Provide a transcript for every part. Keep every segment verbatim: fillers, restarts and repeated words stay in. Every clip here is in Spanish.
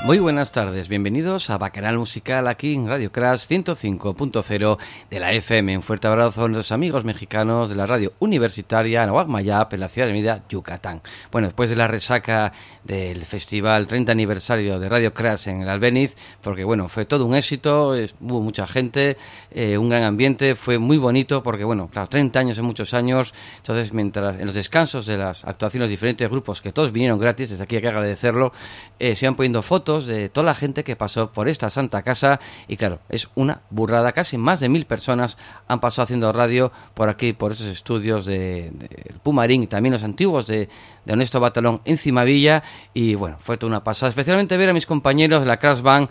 Muy buenas tardes, bienvenidos a Bacanal Musical aquí en Radio Crash ciento cinco punto cero de la F M. Un fuerte abrazo a nuestros amigos mexicanos de la radio universitaria Anahuac Mayap en la ciudad de Mérida, Yucatán. Bueno, después de la resaca del festival treinta aniversario de Radio Crash en el Albéniz, porque bueno, fue todo un éxito, hubo mucha gente, eh, un gran ambiente, fue muy bonito porque bueno, claro, treinta años en muchos años, entonces mientras en los descansos de las actuaciones de diferentes grupos, que todos vinieron gratis, desde aquí hay que agradecerlo, eh, se iban poniendo fotos de toda la gente que pasó por esta santa casa y claro, es una burrada, casi más de mil personas han pasado haciendo radio por aquí, por estos estudios de, de Pumarín y también los antiguos de, de Honesto Batalón en Cimavilla y bueno, fue toda una pasada, especialmente ver a mis compañeros de la Crash Band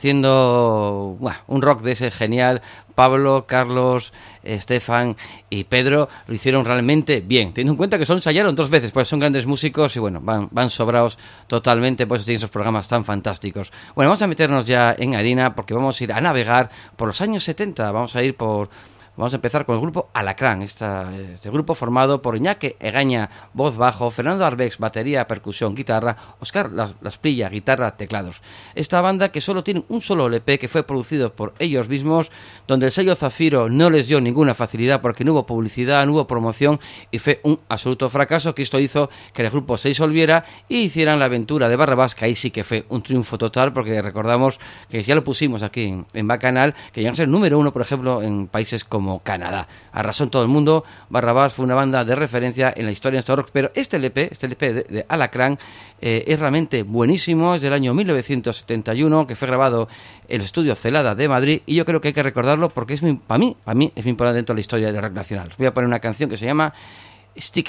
haciendo bueno, un rock de ese genial. Pablo, Carlos, Estefan y Pedro lo hicieron realmente bien, teniendo en cuenta que solo ensayaron dos veces, pues son grandes músicos y bueno, van, van sobrados totalmente, por eso tienen esos programas tan fantásticos. Bueno, vamos a meternos ya en harina porque vamos a ir a navegar por los años setenta, vamos a ir por... Vamos a empezar con el grupo Alacrán, esta, este grupo formado por Iñaki Egaña, voz bajo, Fernando Arbex, batería, percusión, guitarra, Óscar Lasprilla, guitarra, teclados. Esta banda que solo tiene un solo L P que fue producido por ellos mismos, donde el sello Zafiro no les dio ninguna facilidad porque no hubo publicidad, no hubo promoción y fue un absoluto fracaso que esto hizo que el grupo se disolviera y hicieran la aventura de Barrabás, que ahí sí que fue un triunfo total porque recordamos que ya lo pusimos aquí en, en Bacanal, que llegan a ser número uno, por ejemplo, en países como como Canadá. Arrasó en todo el mundo. Barrabás fue una banda de referencia en la historia de este rock, pero este L P, este L P de, de Alacrán eh, es realmente buenísimo, es del año mil novecientos setenta y uno, que fue grabado en el estudio Celada de Madrid y yo creo que hay que recordarlo porque es muy, para mí, para mí es muy importante dentro de la historia del rock nacional. Os voy a poner una canción que se llama Stick.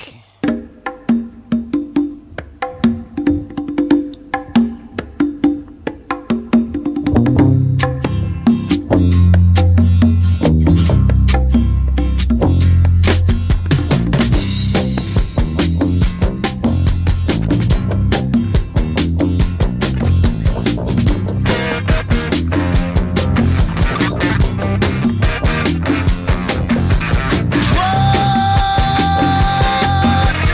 Whoa!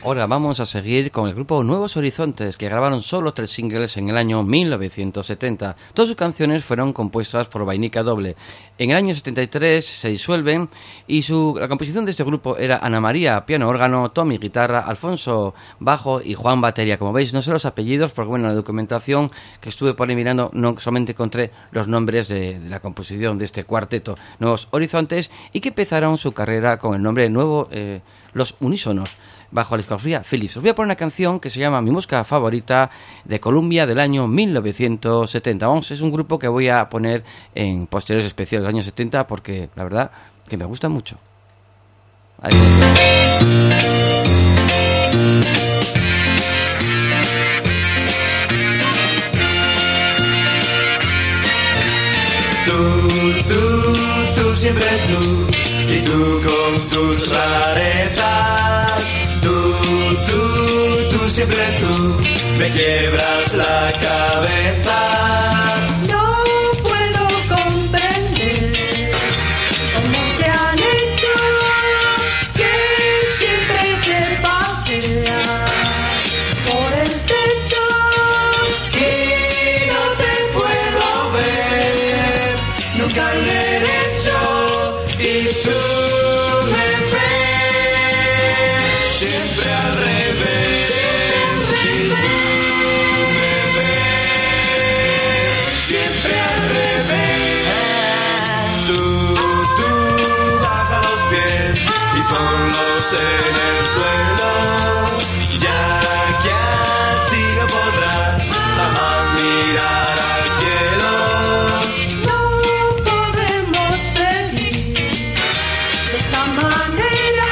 Ahora vamos a seguir con el grupo Nuevos Horizontes, que grabaron solo tres singles en el año mil novecientos setenta. Todas sus canciones fueron compuestas por Vainica Doble. En el año setenta y tres se disuelven y su, la composición de este grupo era Ana María, piano órgano, Tommy, guitarra, Alfonso, bajo y Juan, batería. Como veis, no sé los apellidos, porque bueno, en la documentación que estuve por ahí mirando no solamente encontré los nombres de, de la composición de este cuarteto Nuevos Horizontes, y que empezaron su carrera con el nombre nuevo eh, Los Unísonos, bajo la discografía Philips. Os voy a poner una canción que se llama Mi música favorita, de Columbia, del año mil novecientos setenta. Vamos, es un grupo que voy a poner en posteriores especiales del año setenta porque la verdad que me gusta mucho. Ahí Tú, tú, tú, siempre tú, y tú con tus rarezas. Tú, tú, tú, siempre tú, me quiebras la cabeza. No puedo comprender cómo te han hecho que siempre te paseas por el techo y no te puedo ver nunca al derecho, y tú me ves siempre al revés, y tú me ves siempre al revés. Tú, tú, baja los pies y ponlos en el suelo, ya que así no podrás jamás mirar al cielo. No podemos seguir de esta manera.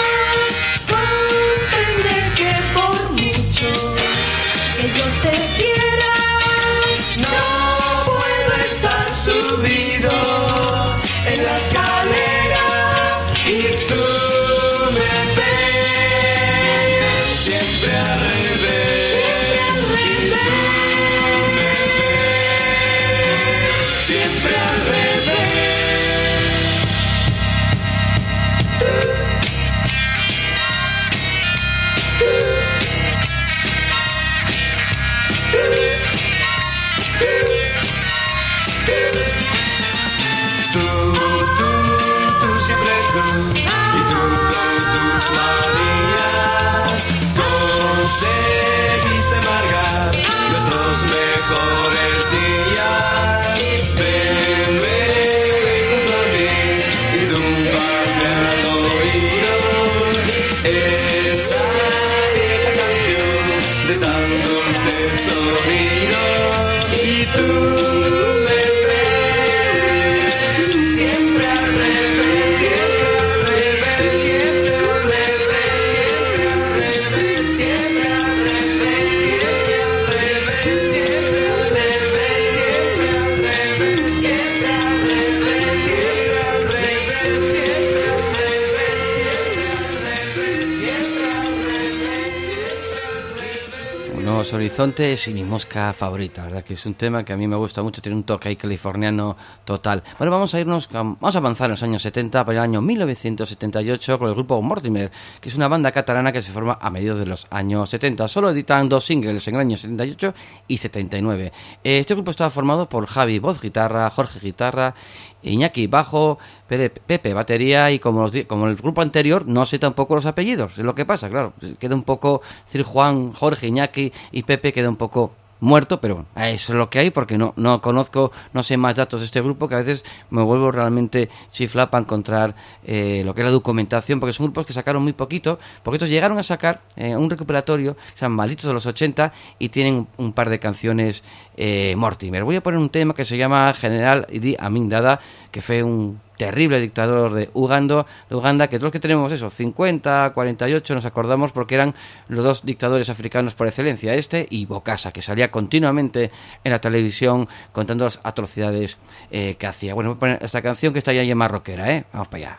Comprende que por mucho que yo te quiera, no puedo estar Subido en la escalera y tú me ves siempre al revés, y tú me ves siempre al revés. Tú, tú, tú, siempre tú, y tú con tus manías conseguiste amargar nuestros mejores días. Ven, ven junto a mí y zúmbame al oído esa vieja canción de tan dulce sonido, y tú me ves siempre al revés, siempre al revés, siempre al revés, siempre al revés, siempre al revés, siempre al revés, siempre al revés, siempre al revés, siempre al revés, siempre al revés, siempre al revés. Nuevos Horizontes y mi mosca favorita, la verdad que es un tema que a mí me gusta mucho, tiene un toque ahí californiano total. Bueno, vamos a irnos, vamos a avanzar en los años setenta, para el año mil novecientos setenta y ocho, con el grupo Mortimer, que es una banda catalana que se forma a mediados de los años setenta. Solo editan dos singles en el año setenta y ocho y setenta y nueve. Este grupo estaba formado por Javi, voz, guitarra, Jorge, guitarra, Iñaki, bajo, Pepe, batería, y como, los, como el grupo anterior, no sé tampoco los apellidos, es lo que pasa, claro, queda un poco, decir Juan, Jorge, Iñaki y Pepe queda un poco muerto, pero bueno, eso es lo que hay, porque no, no conozco, no sé más datos de este grupo, que a veces me vuelvo realmente chifla para encontrar eh, lo que es la documentación, porque son grupos que sacaron muy poquito, porque estos llegaron a sacar eh, un recuperatorio, o sea, Malditos de los ochenta, y tienen un, un par de canciones eh, Mortimer. Voy a poner un tema que se llama General Idi Amin Dada, que fue un terrible dictador de Uganda, de Uganda, que todos los que tenemos eso, cincuenta, cuarenta y ocho, nos acordamos porque eran los dos dictadores africanos por excelencia, este y Bokassa, que salía continuamente en la televisión contando las atrocidades eh, que hacía. Bueno, voy a poner esta canción que está ya en más rockera, ¿eh? Vamos para allá.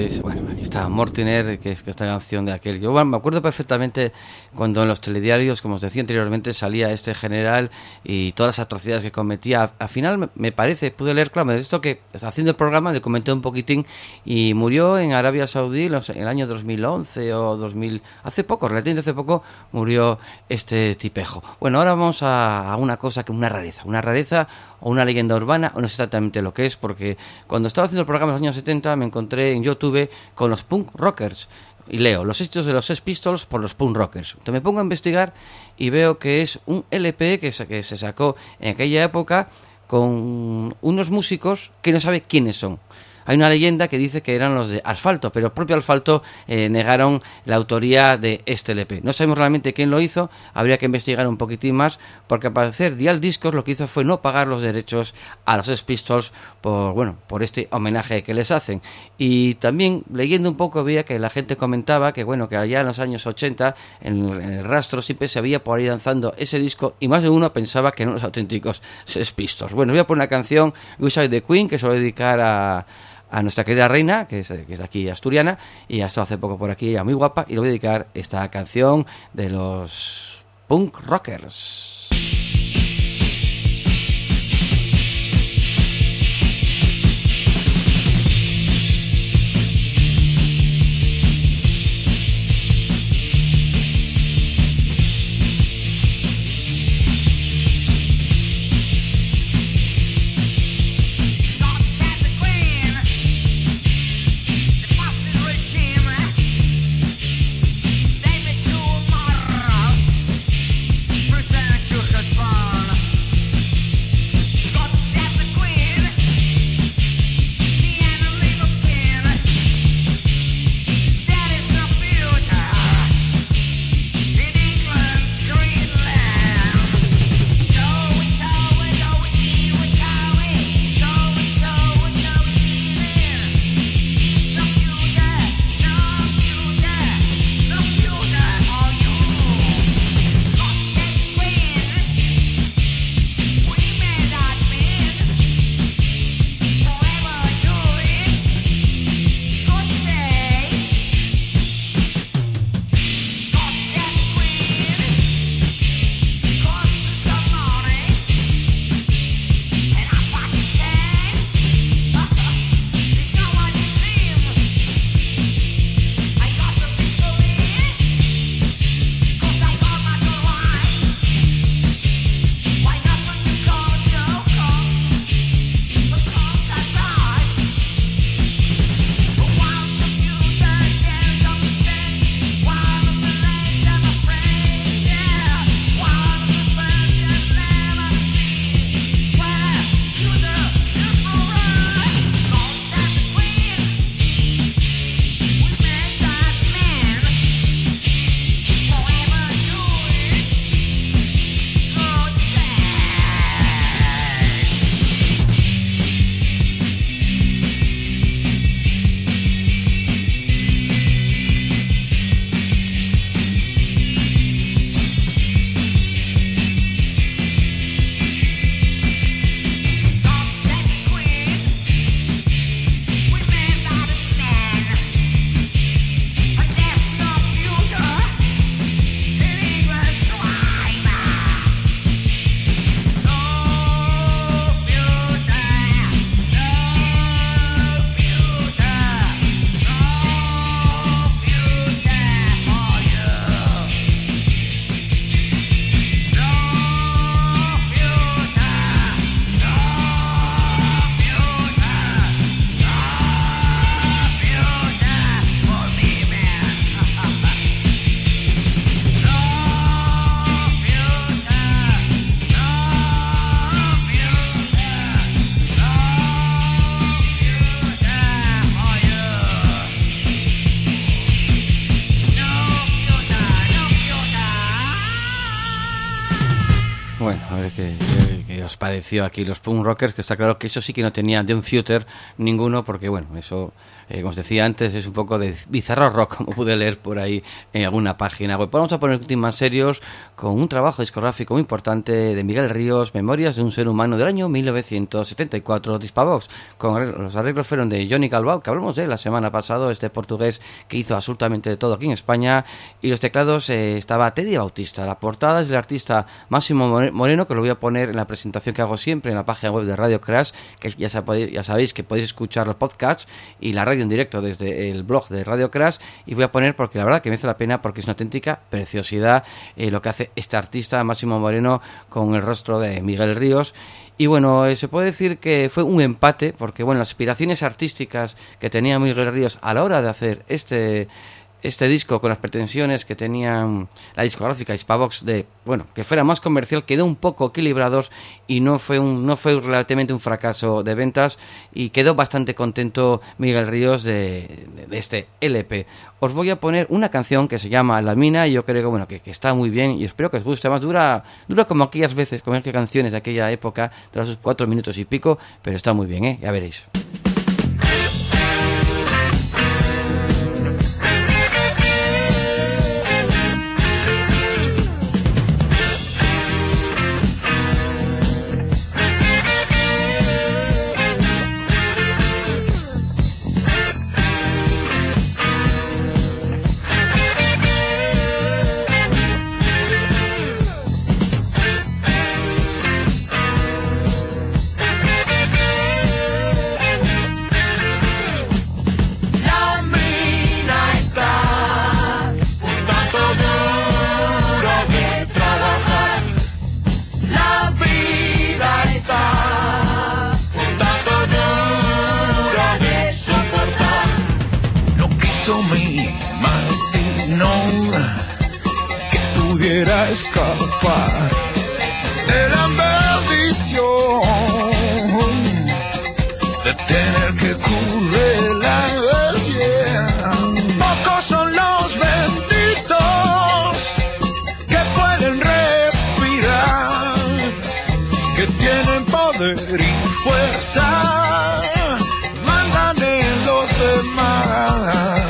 Pues bueno, aquí está Mortiner, que es que esta canción de aquel. Yo bueno, me acuerdo perfectamente cuando en los telediarios, como os decía anteriormente, salía este general y todas las atrocidades que cometía. Al final me, me parece, pude leer, claro, de esto que haciendo el programa le comenté un poquitín y murió en Arabia Saudí en el año dos mil once o dos mil... Hace poco, relativamente hace poco, murió este tipejo. Bueno, ahora vamos a, a una cosa que una rareza, una rareza o una leyenda urbana, o no sé exactamente lo que es, porque cuando estaba haciendo el programa en los años setenta me encontré en YouTube con los punk rockers y leo los éxitos de los Sex Pistols por los punk rockers. Entonces me pongo a investigar y veo que es un L P que se, que se sacó en aquella época con unos músicos que no sabe quiénes son. Hay una leyenda que dice que eran los de Asfalto, pero el propio Asfalto eh, negaron la autoría de este L P. No sabemos realmente quién lo hizo, habría que investigar un poquitín más, porque al parecer Dial Discos lo que hizo fue no pagar los derechos a los Sex Pistols por, bueno, por este homenaje que les hacen. Y también leyendo un poco veía que la gente comentaba que bueno, que allá en los años ochenta en el rastro siempre se había por ahí danzando ese disco y más de uno pensaba que eran los auténticos Sex Pistols. Bueno, voy a poner una canción, We Side the Queen, que se lo voy a dedicar a a nuestra querida reina, que es, que es de aquí asturiana, y ha estado hace poco por aquí, ella muy guapa, y le voy a dedicar esta canción de los punk rockers. David tomorrow, first time to Bueno, a ver qué, qué, qué os pareció aquí los punk rockers, que está claro que eso sí que no tenía de un future ninguno, porque bueno, eso, eh, como os decía antes, es un poco de bizarro rock, como pude leer por ahí en alguna página web. Vamos a poner un más serios con un trabajo discográfico muy importante de Miguel Ríos, Memorias de un ser humano, del año mil novecientos setenta y cuatro, de Hispavox, con arreglos, los arreglos fueron de Johnny Galbao, que hablamos de él la semana pasada, este portugués que hizo absolutamente de todo aquí en España, y los teclados eh, estaba Teddy Bautista. La portada es del artista Máximo Moreno, que lo voy a poner en la presentación que hago siempre en la página web de Radio Crash, que ya, sabéis, ya sabéis que podéis escuchar los podcasts y la radio en directo desde el blog de Radio Crash, y voy a poner porque la verdad que merece la pena, porque es una auténtica preciosidad eh, lo que hace este artista Máximo Moreno con el rostro de Miguel Ríos. Y bueno, eh, se puede decir que fue un empate, porque bueno, las aspiraciones artísticas que tenía Miguel Ríos a la hora de hacer este este disco, con las pretensiones que tenían la discográfica Hispavox de, bueno, que fuera más comercial, quedó un poco equilibrados y no fue un no fue relativamente un fracaso de ventas, y quedó bastante contento Miguel Ríos de, de, de este L P. Os voy a poner una canción que se llama La Mina, y yo creo que bueno que, que está muy bien, y espero que os guste. Más dura dura como aquellas veces, como aquellas canciones de aquella época, dura sus cuatro minutos y pico, pero está muy bien, ¿eh? Ya veréis. Escapar de la perdición, de tener que cubrir la belleza. Pocos son los benditos que pueden respirar, que tienen poder y fuerza, mandan en los demás.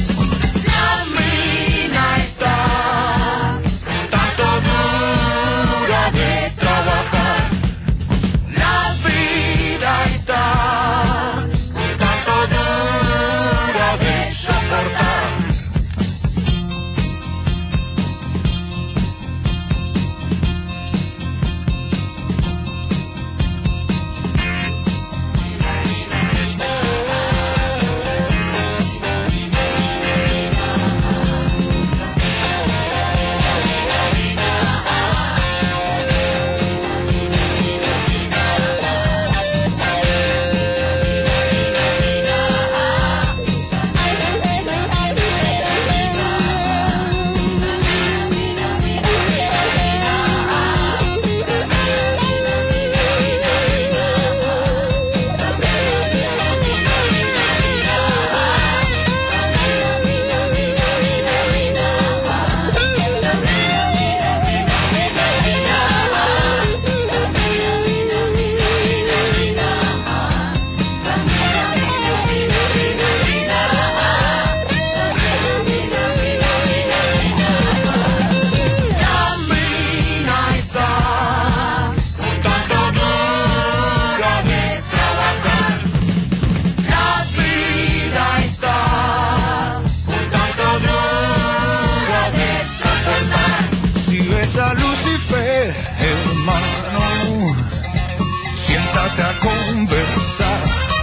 A Lucifer, hermano, siéntate a conversar.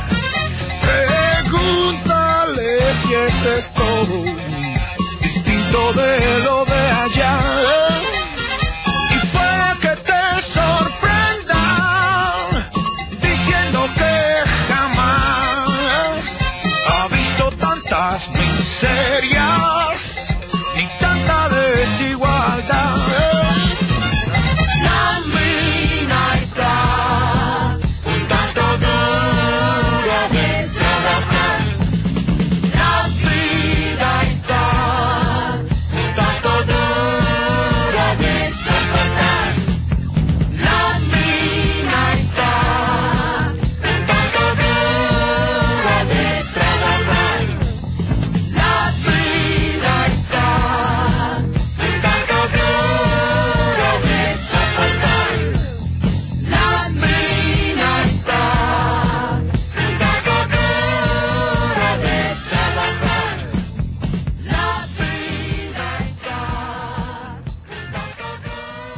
Pregúntale si ese es todo distinto de lo de allá. Y puede que te sorprenda diciendo que jamás ha visto tantas miserias ni tanta desigualdad.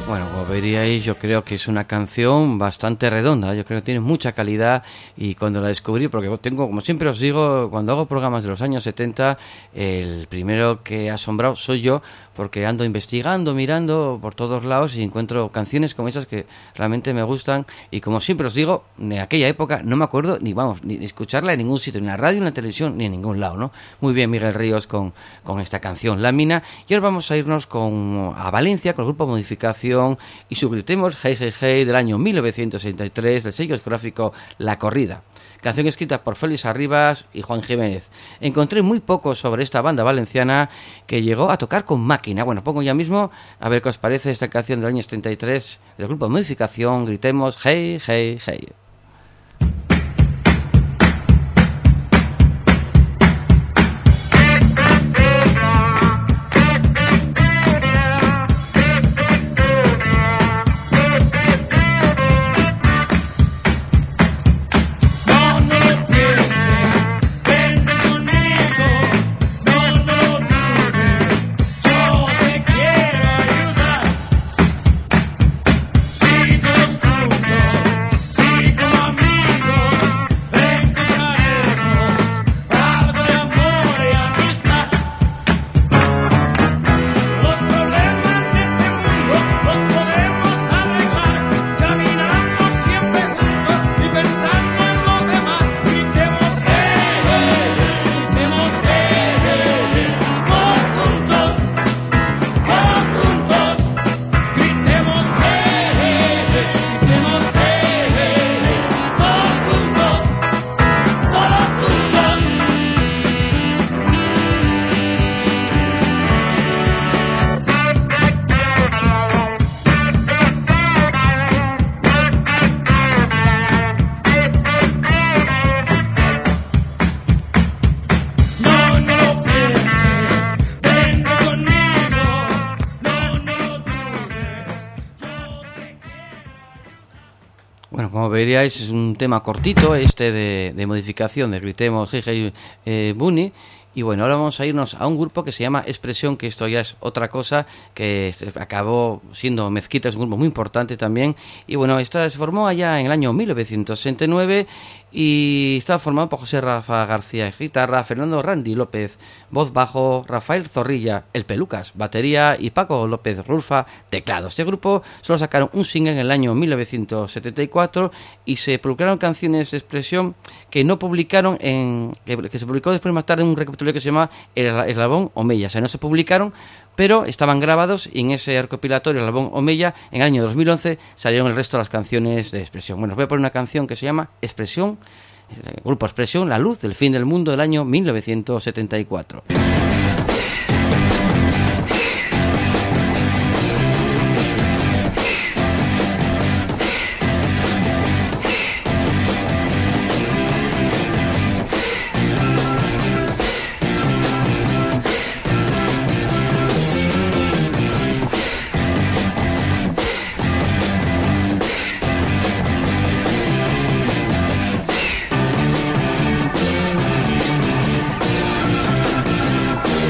Bueno, como veríais, yo creo que es una canción bastante redonda, yo creo que tiene mucha calidad y cuando la descubrí, porque tengo, como siempre os digo, cuando hago programas de los años setenta, el primero que ha asombrado soy yo, porque ando investigando, mirando por todos lados y encuentro canciones como esas que realmente me gustan y como siempre os digo, en aquella época no me acuerdo ni, vamos, ni de escucharla en ningún sitio, ni en la radio, ni en la televisión, ni en ningún lado, ¿no? Muy bien Miguel Ríos con, con esta canción, La Mina, y ahora vamos a irnos con, a Valencia con el grupo Modificación y su Gritemos Hey Hey Hey del año mil novecientos sesenta y tres del sello discográfico La Corrida. Canción escrita por Félix Arribas y Juan Jiménez. Encontré muy poco sobre esta banda valenciana que llegó a tocar con Máquina. Bueno, pongo ya mismo a ver qué os parece esta canción del año setenta y tres del grupo Modificación. Gritemos Hey Hey Hey. Como veríais es un tema cortito este de, de modificación de Gritemos Hey Hey eh, Bunny. Y bueno, ahora vamos a irnos a un grupo que se llama Expresión, que esto ya es otra cosa, que acabó siendo Mezquita, es un grupo muy importante también. Y bueno, esta se formó allá en el año mil novecientos sesenta y nueve y estaba formado por José Rafa García guitarra, Fernando Randy López voz bajo, Rafael Zorrilla el Pelucas batería y Paco López Rulfa teclado. Este grupo solo sacaron un single en el año mil novecientos setenta y cuatro y se publicaron canciones de Expresión que no publicaron en que, que se publicó después más tarde en un recopilatorio que se llama El Eslabón Omeya. O sea, no se publicaron, pero estaban grabados y en ese recopilatorio El Eslabón Omeya en el año dos mil once salieron el resto de las canciones de Expresión. Bueno, os voy a poner una canción que se llama Expresión, el grupo Expresión, La Luz del Fin del Mundo del año mil novecientos setenta y cuatro. We'll be right back.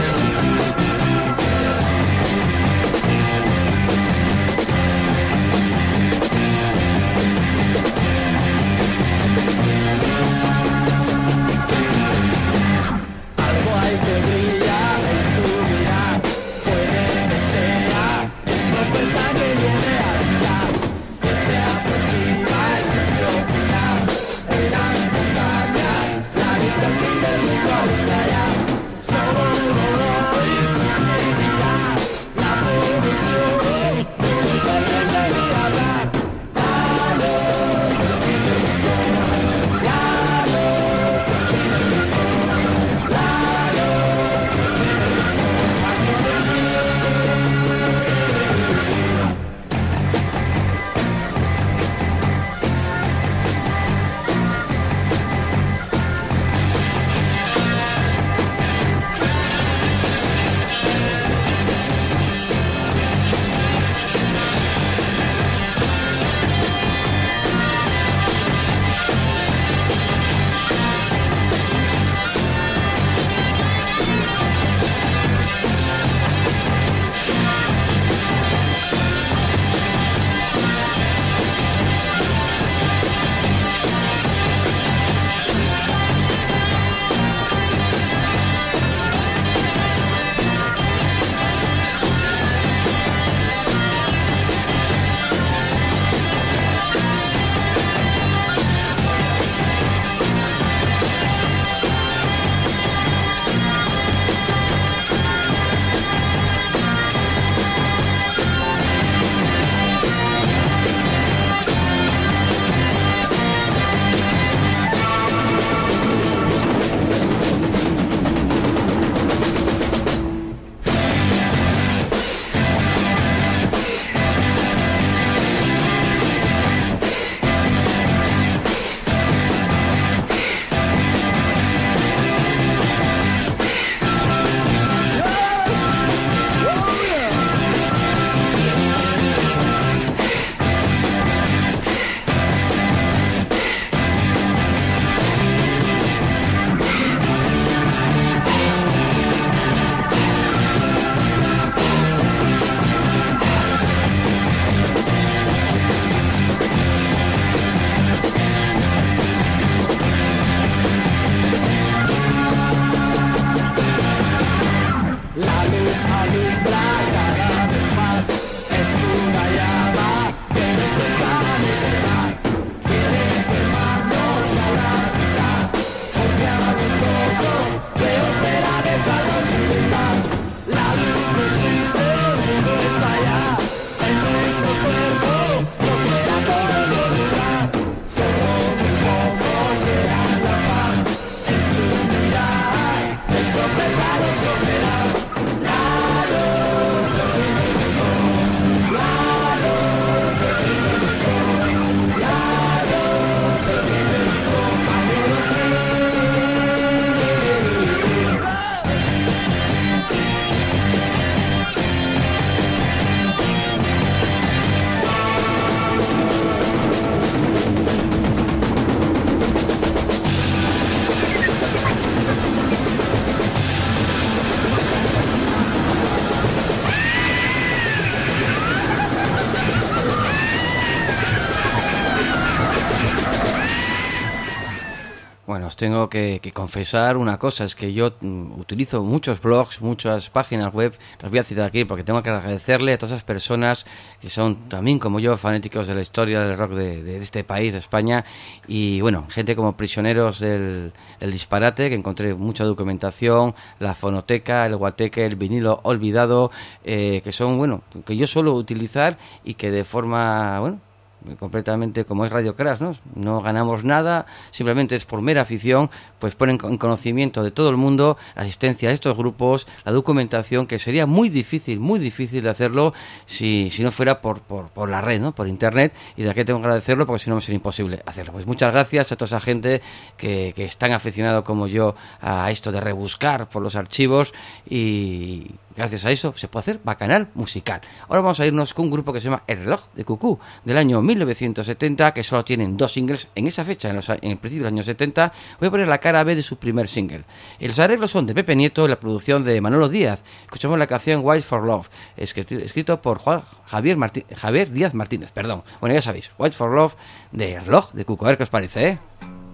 os tengo que, que confesar una cosa, es que yo mm, utilizo muchos blogs, muchas páginas web, las voy a citar aquí porque tengo que agradecerle a todas esas personas que son también como yo fanáticos de la historia del rock de, de este país, de España, y bueno, gente como Prisioneros del, del Disparate, que encontré mucha documentación, la Fonoteca, el Guateque, el Vinilo Olvidado, eh, que son, bueno, que yo suelo utilizar y que de forma, bueno, completamente como es Radio Crash, ¿no? No ganamos nada, simplemente es por mera afición, pues ponen en conocimiento de todo el mundo la asistencia a estos grupos, la documentación, que sería muy difícil, muy difícil de hacerlo si, si no fuera por, por, por la red, ¿no? Por internet, y de aquí tengo que agradecerlo porque si no me sería imposible hacerlo. Pues muchas gracias a toda esa gente que, que es tan aficionado como yo a esto de rebuscar por los archivos, y gracias a eso se puede hacer bacanal musical. Ahora vamos a irnos con un grupo que se llama El Reloj de Cucú, del año mil novecientos setenta, que solo tienen dos singles en esa fecha, en, los, en el principio de los años setenta. Voy a poner la cara B de su primer single. Y los arreglos son de Pepe Nieto y la producción de Manolo Díaz. Escuchamos la canción Wild for Love, escrito, escrito por Juan Javier, Martí, Javier Díaz Martínez. Perdón. Bueno, ya sabéis, Wild for Love de El Reloj de Cucú. A ver qué os parece, ¿eh?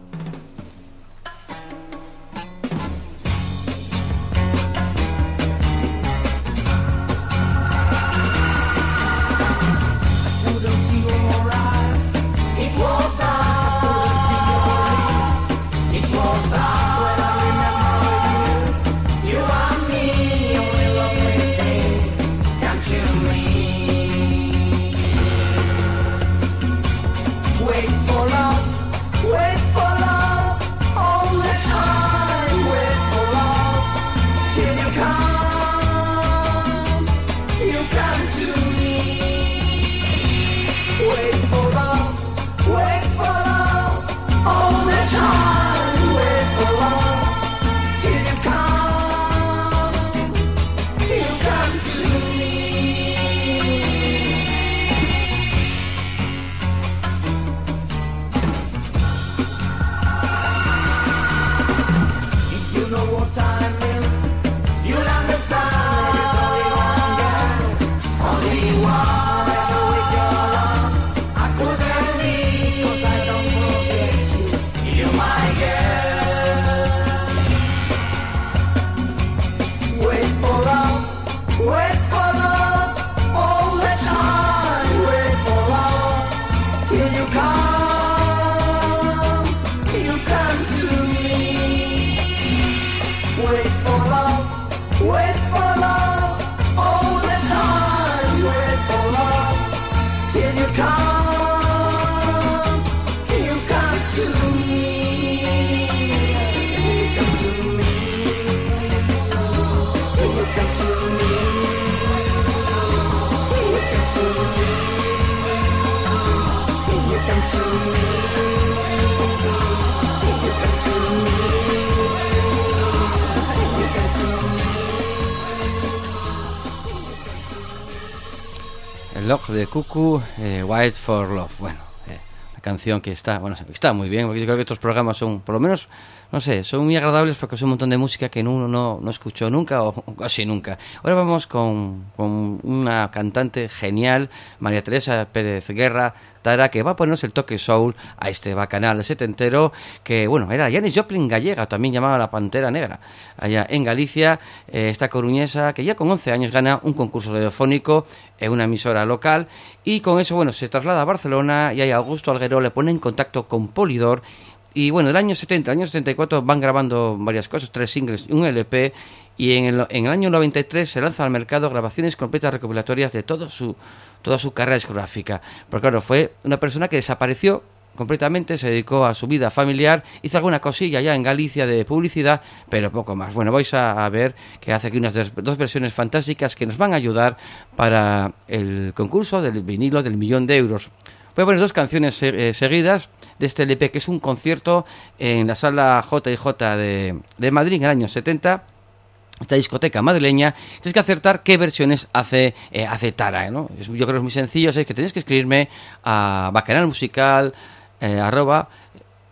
Reloj de Cucú, eh, Wild for Love. Bueno, eh, una canción que está, bueno, está muy bien, porque yo creo que estos programas son, por lo menos, no sé, son muy agradables porque son un montón de música que uno no, no escuchó nunca o casi nunca. Ahora vamos con, con una cantante genial, María Teresa Pérez Guerra Tara, que va a ponernos el toque soul a este bacanal setentero, que bueno, era Janis Joplin gallega, también llamada la Pantera Negra, allá en Galicia. Eh, esta coruñesa que ya con once años gana un concurso radiofónico en una emisora local, y con eso, bueno, se traslada a Barcelona, y ahí Augusto Algueró le pone en contacto con Polydor. Y bueno, el año setenta, el año setenta y cuatro van grabando varias cosas, tres singles y un L P, y en el, en el año noventa y tres se lanza al mercado grabaciones completas recopilatorias de todo su, toda su carrera discográfica. Porque claro, fue una persona que desapareció completamente, se dedicó a su vida familiar, hizo alguna cosilla ya en Galicia de publicidad, pero poco más. Bueno, vais a, a ver que hace aquí unas dos, dos versiones fantásticas que nos van a ayudar para el concurso del vinilo del millón de euros. Voy a poner dos canciones eh, seguidas de este L P, que es un concierto en la sala J y J de, de Madrid en el año setenta, esta discoteca madrileña. Tienes que acertar qué versiones hace, eh, hace Tara, ¿no? Yo creo que es muy sencillo, es que tenéis que escribirme a bacanalmusical, eh, arroba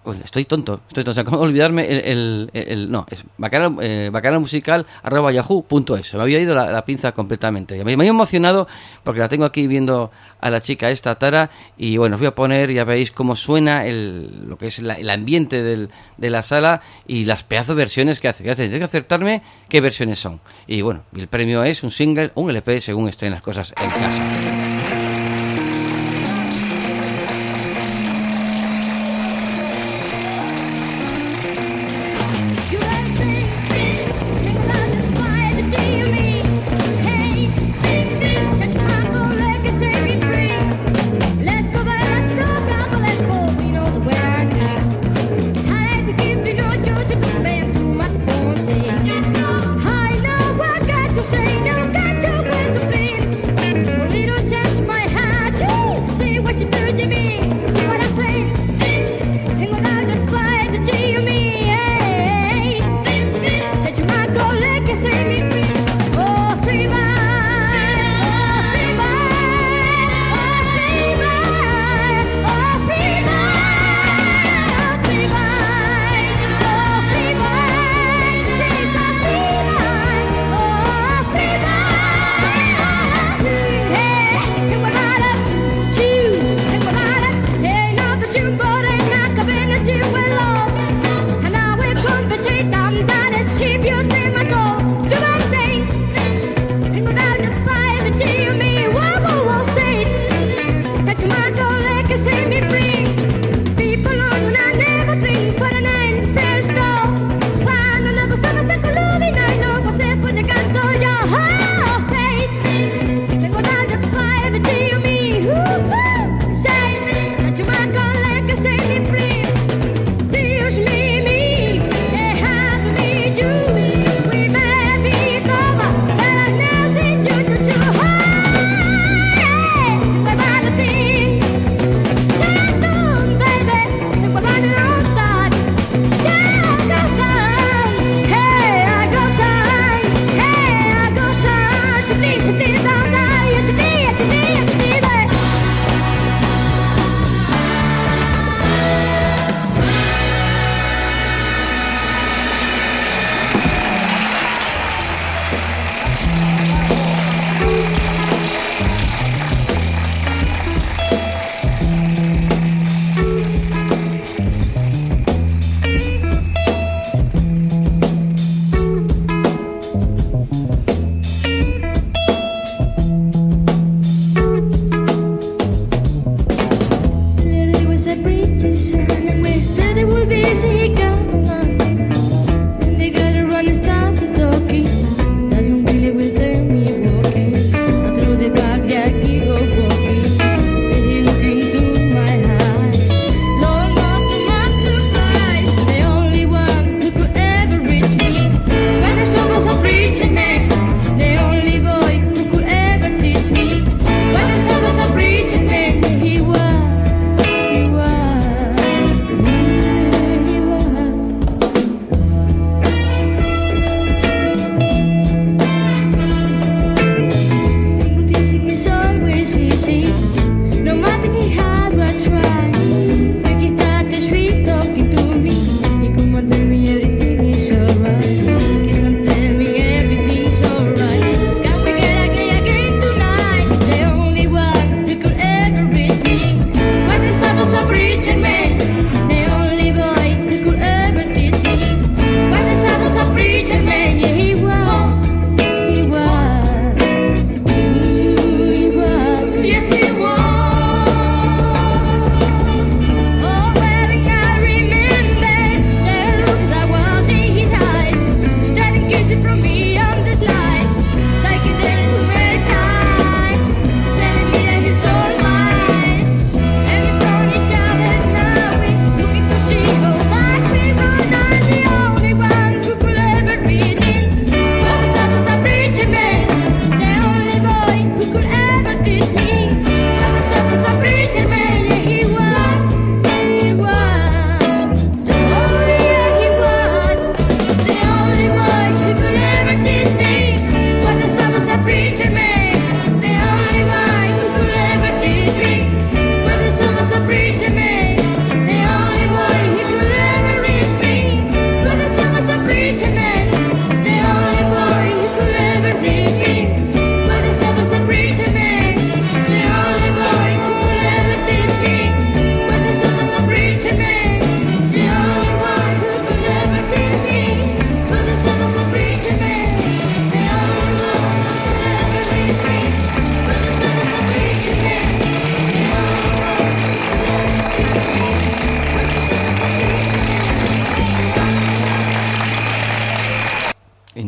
Uy, estoy tonto, estoy tonto. O sea, ¿cómo olvidarme el... el, el, el no, es bacanal, eh, bacanalmusical arroba yahoo punto es. Se me había ido la, la pinza completamente. Me, me he emocionado porque la tengo aquí viendo a la chica esta, Tara, y bueno, os voy a poner, ya veis cómo suena el, lo que es la, el ambiente del, de la sala y las pedazos versiones que hace. Tenéis que acertarme qué versiones son. Y bueno, el premio es un single, un L P, según estén las cosas en casa. Say no, got to win some things. Little chance, my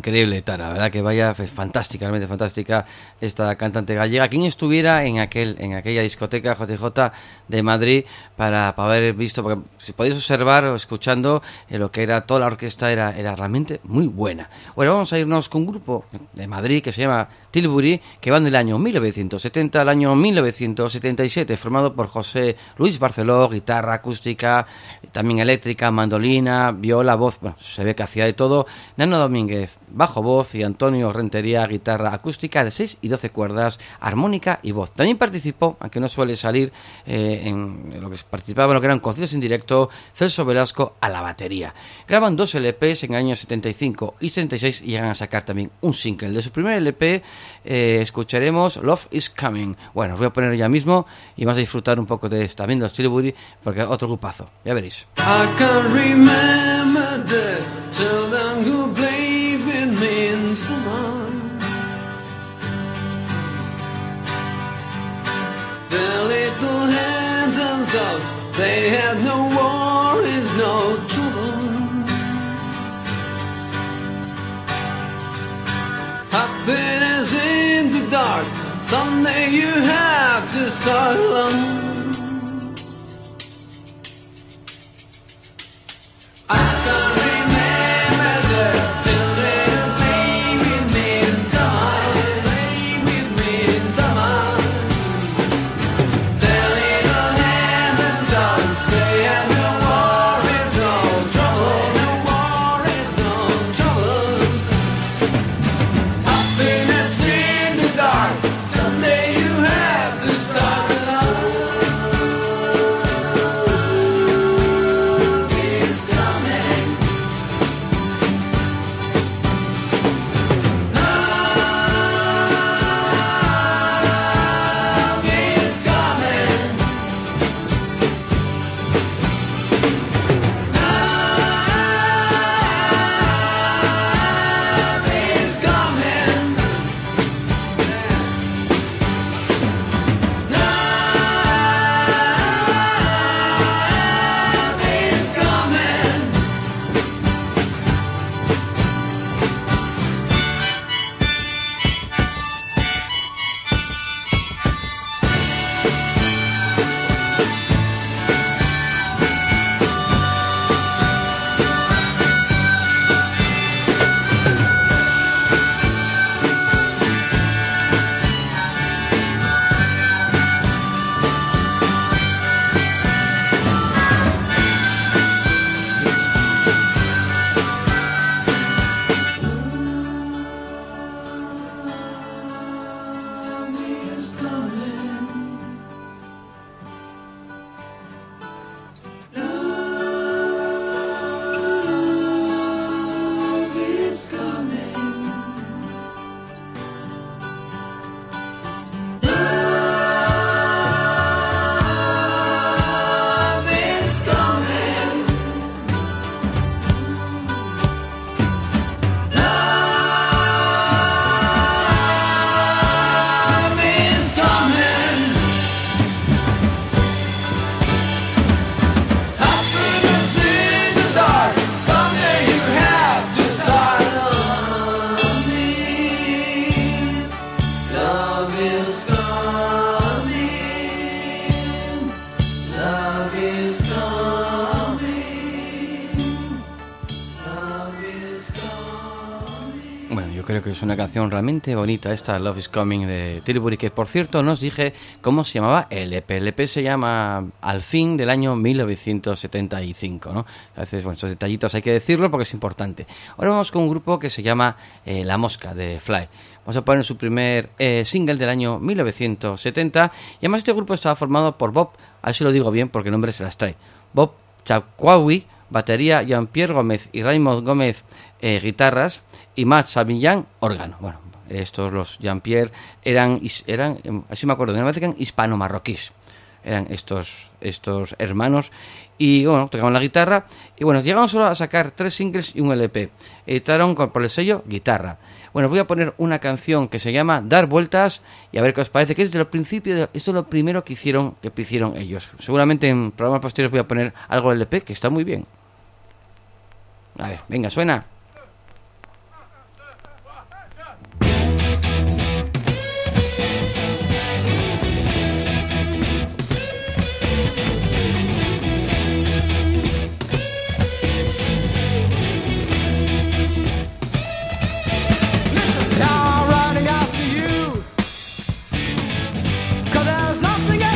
increíble, Tara, la verdad que vaya, es fantástica, realmente fantástica esta cantante gallega. Quien estuviera en aquel en aquella discoteca J J de Madrid para, para haber visto, porque si podéis observar o escuchando eh, lo que era toda la orquesta era, era realmente muy buena. Bueno, vamos a irnos con un grupo de Madrid que se llama Tilbury, que van del año mil novecientos setenta al año mil novecientos setenta y siete, formado por José Luis Barceló, guitarra acústica, también eléctrica, mandolina, viola, voz, bueno, se ve que hacía de todo, Nano Domínguez, bajo voz, y Antonio Rentería, guitarra acústica de seis y doce cuerdas, armónica y voz. También participó, aunque no suele salir, eh, en lo que participaba en lo que eran conciertos en directo, Celso Velasco a la batería. Graban dos L Pes en el año setenta y cinco y setenta y seis y llegan a sacar también un single. De su primer L P eh, escucharemos Love is Coming. Bueno, os voy a poner ya mismo y vas a disfrutar un poco de esta, también de los Tilbury, porque otro grupazo, ya veréis. I can remember the children who played with me in summer. Their little hands and thoughts, they had no worries, no trouble. Happiness in the dark, someday you have to start alone. I can remember the children who played with me in summer, played with me in summer. Their little hands and dogs, they had no worries, no trouble, no worries, no trouble. Happiness in the dark, someday you have to start alone. It's coming. Love is coming. Love is coming. Love is coming. Love is coming. Love is coming. Happiness in the dark, someday you have to start loving. Love is coming. Love is coming. Love is coming. Bueno, yo creo que es una canción realmente bonita esta, Love is Coming, de Tilbury, que por cierto no os dije cómo se llamaba el E P. El E P se llama Al fin, del año mil novecientos setenta y cinco, ¿no? A veces, bueno, estos detallitos hay que decirlo porque es importante. Ahora vamos con un grupo que se llama eh, La Mosca, de Fly. Vamos a poner su primer eh, single del año mil novecientos setenta. Y además este grupo estaba formado por Bob, a ver si lo digo bien porque el nombre se las trae, Bob Chakwawi, batería, Jean-Pierre Gómez y Raymond Gómez, eh, guitarras, y Matt Savillán, órgano. Bueno, estos los Jean-Pierre eran, is- eran em, así me acuerdo, me parece que eran hispano-marroquíes. Eran estos, estos hermanos. Y bueno, tocaban la guitarra. Y bueno, llegaron solo a sacar tres singles y un L P. Editaron con- por el sello Guitarra. Bueno, voy a poner una canción que se llama Dar Vueltas. Y a ver qué os parece, que es de los principios, de- esto es lo primero que hicieron, que hicieron ellos. Seguramente en programas posteriores voy a poner algo del L P, que está muy bien. A ver, venga, suena.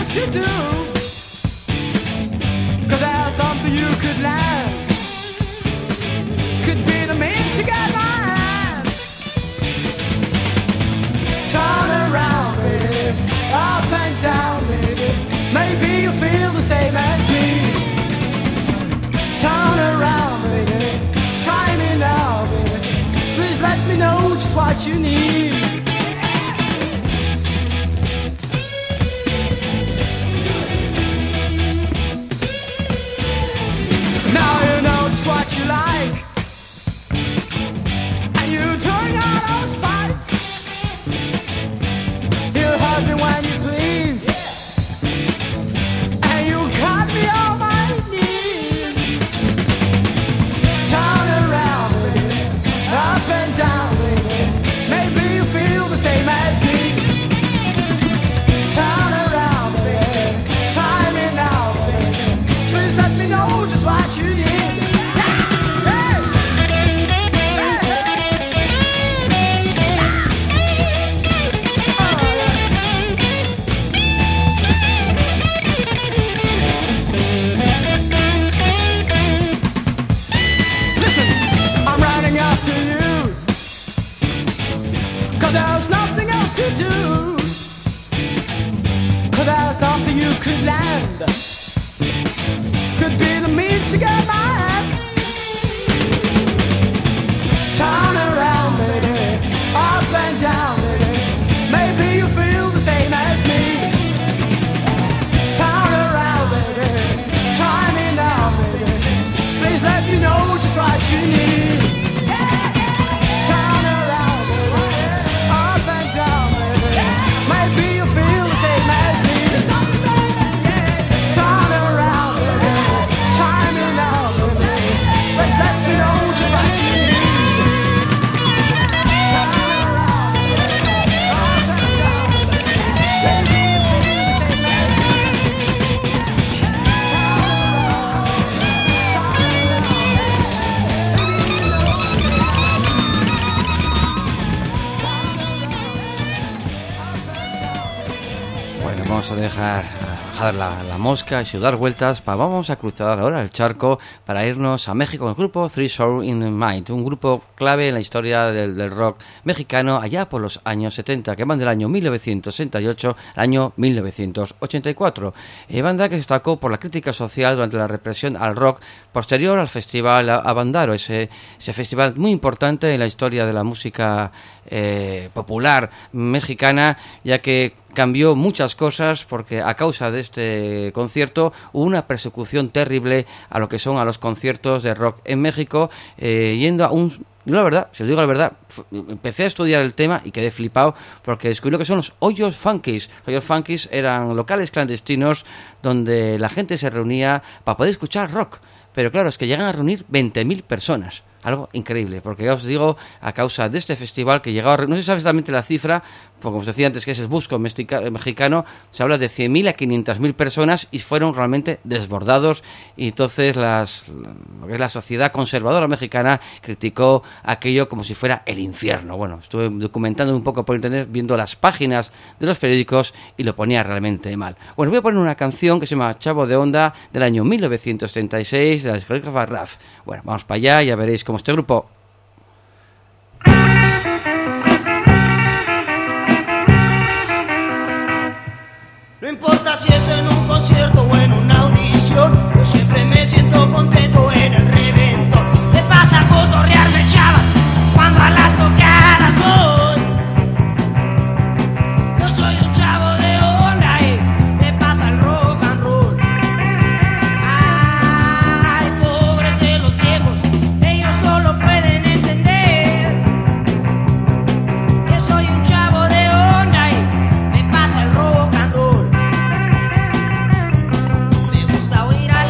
else to do. Cause there's something you could learn. Could be the means to get mine. Turn around, baby, up and down, baby. Maybe you feel the same as me. Turn around, baby, try me now, baby. Please let me know just what you need. Now you know just what you like, and you turn all those fights. You hug me when you please, and you cut me on my knees. Turn around, baby, up and down, baby. Maybe you feel the same as me. Turn around, baby, try me now, baby. Please let me know just what you need. There's nothing else to do. Cause there's something you could land. Could be the means to get mine. Turn around, baby, up and down, baby. Maybe you feel the same as me. Turn around, baby, try me now, baby. Please let me know just what you need. Maybe you feel the same as me. Turn around, baby, try me now, baby. Please let me know just what you need. Turn around, baby, up and down, baby. Maybe you feel the same as me. Turn around, turn around, maybe you know the same as me. Bueno, vamos a dejar a bajar la, la mosca y sin dar vueltas. Pa, vamos a cruzar ahora el charco para irnos a México con el grupo Three Soul in Mind, un grupo clave en la historia del, del rock mexicano allá por los años setenta, que van del año mil novecientos sesenta y ocho al año mil novecientos ochenta y cuatro. Eh, banda que se destacó por la crítica social durante la represión al rock posterior al festival Avandaro, ese, ese festival muy importante en la historia de la música eh, popular mexicana, ya que cambió muchas cosas porque a causa de este concierto hubo una persecución terrible a lo que son a los conciertos de rock en México, eh, yendo a un... Yo la verdad, si os digo la verdad, empecé a estudiar el tema y quedé flipado porque descubrí lo que son los hoyos funkis. Los hoyos funkis eran locales clandestinos donde la gente se reunía para poder escuchar rock. Pero claro, es que llegan a reunir veinte mil personas. Algo increíble, porque ya os digo, a causa de este festival que llegaba, no se sabe exactamente la cifra, porque como os decía antes que es el busco mexicano, se habla de cien mil a quinientas mil personas y fueron realmente desbordados, y entonces las, lo que es la sociedad conservadora mexicana criticó aquello como si fuera el infierno. Bueno, estuve documentando un poco por internet, viendo las páginas de los periódicos y lo ponía realmente mal. Bueno, voy a poner una canción que se llama Chavo de Onda del año mil novecientos treinta y seis de la discográfica R A F. Bueno, vamos para allá, ya veréis como este grupo. No importa si es en un concierto o en una audición, yo siempre me siento contento en el reventón. Me pasa a cotorrearme, chava, cuando a las tocadas voy. Yo soy un chavo de onda y me pasa el rock and roll. Ay, pobres de los viejos, ellos no lo pueden entender. Yo soy un chavo de onda y me pasa el rock and roll. Me gusta oír a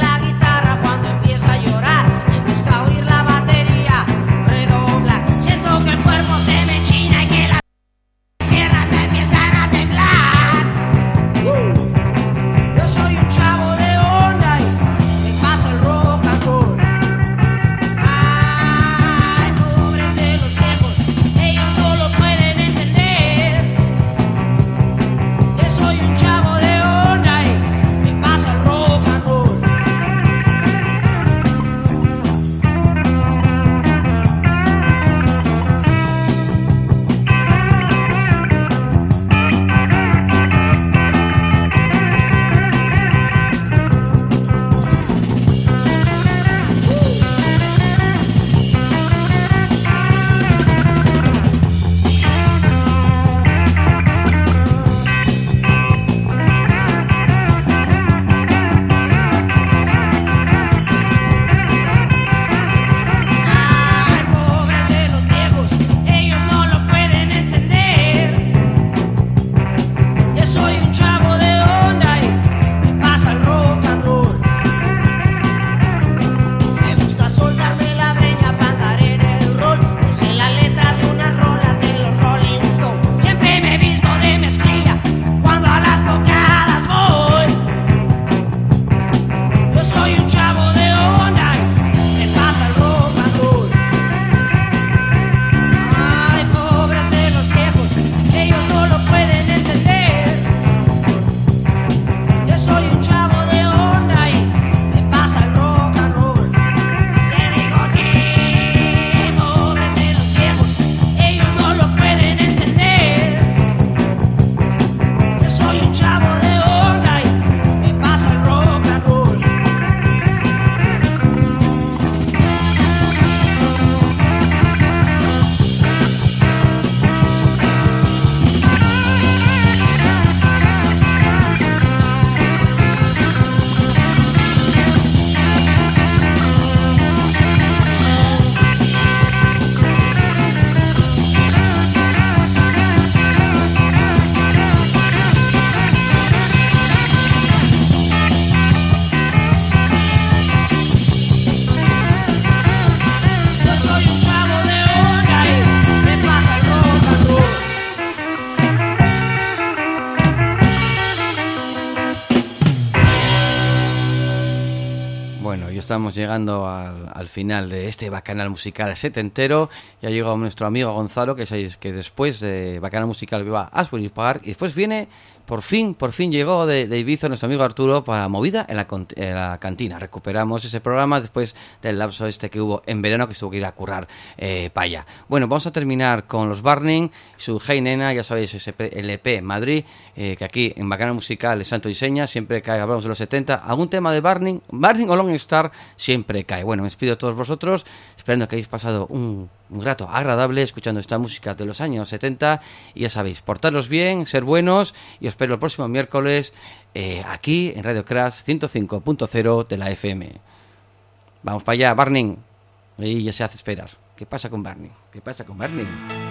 Bueno, ya estamos llegando al, al final de este bacanal musical setentero. Ya llegó nuestro amigo Gonzalo, que sabéis que después de bacanal musical va a Asbury Park y después viene, por fin, por fin llegó de, de Ibiza nuestro amigo Arturo para Movida en la, en la cantina. Recuperamos ese programa después del lapso este que hubo en verano, que estuvo que ir a currar eh, para allá. Bueno, vamos a terminar con los Burning, su Hey Nena, ya sabéis, ese L P Madrid, eh, que aquí en bacanal musical es santo y seña, siempre que hablamos de los setenta, algún tema de Burning, Burning o Long Star siempre cae. Bueno, me despido de todos vosotros, esperando que hayáis pasado un, un rato agradable escuchando esta música de los años setenta, y ya sabéis, portaros bien, ser buenos, y os espero el próximo miércoles eh, aquí en Radio Crash ciento cinco punto cero de la F M. Vamos para allá, Burning. Y ya se hace esperar. ¿Qué pasa con Burning? ¿Qué pasa con Burning?